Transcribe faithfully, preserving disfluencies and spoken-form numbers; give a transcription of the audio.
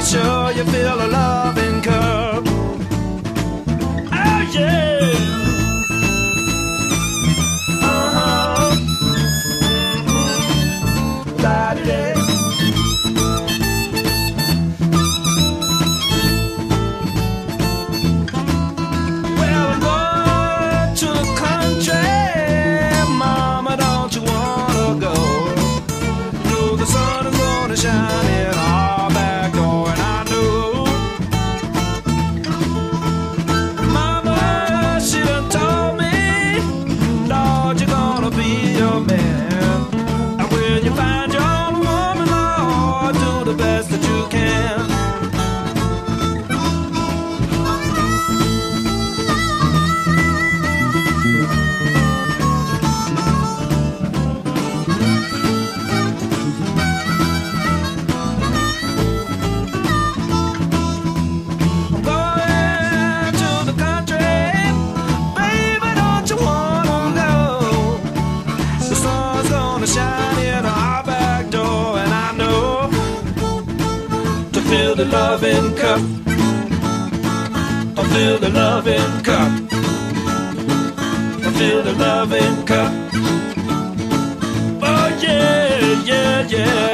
sure you feel a loving cup. Oh yeah. Uh-huh. Mm-hmm. La-di-da. Well, I'm going to the country. Mama, don't you wanna go? Know the sun is gonna shine in our back door, and I know Mama, she done told me, Lord, you're gonna be a man. And when you find your own woman, Lord, do the best that you can. Fill the loving cup. I fill the loving cup. I fill the loving cup. Oh yeah, yeah, yeah.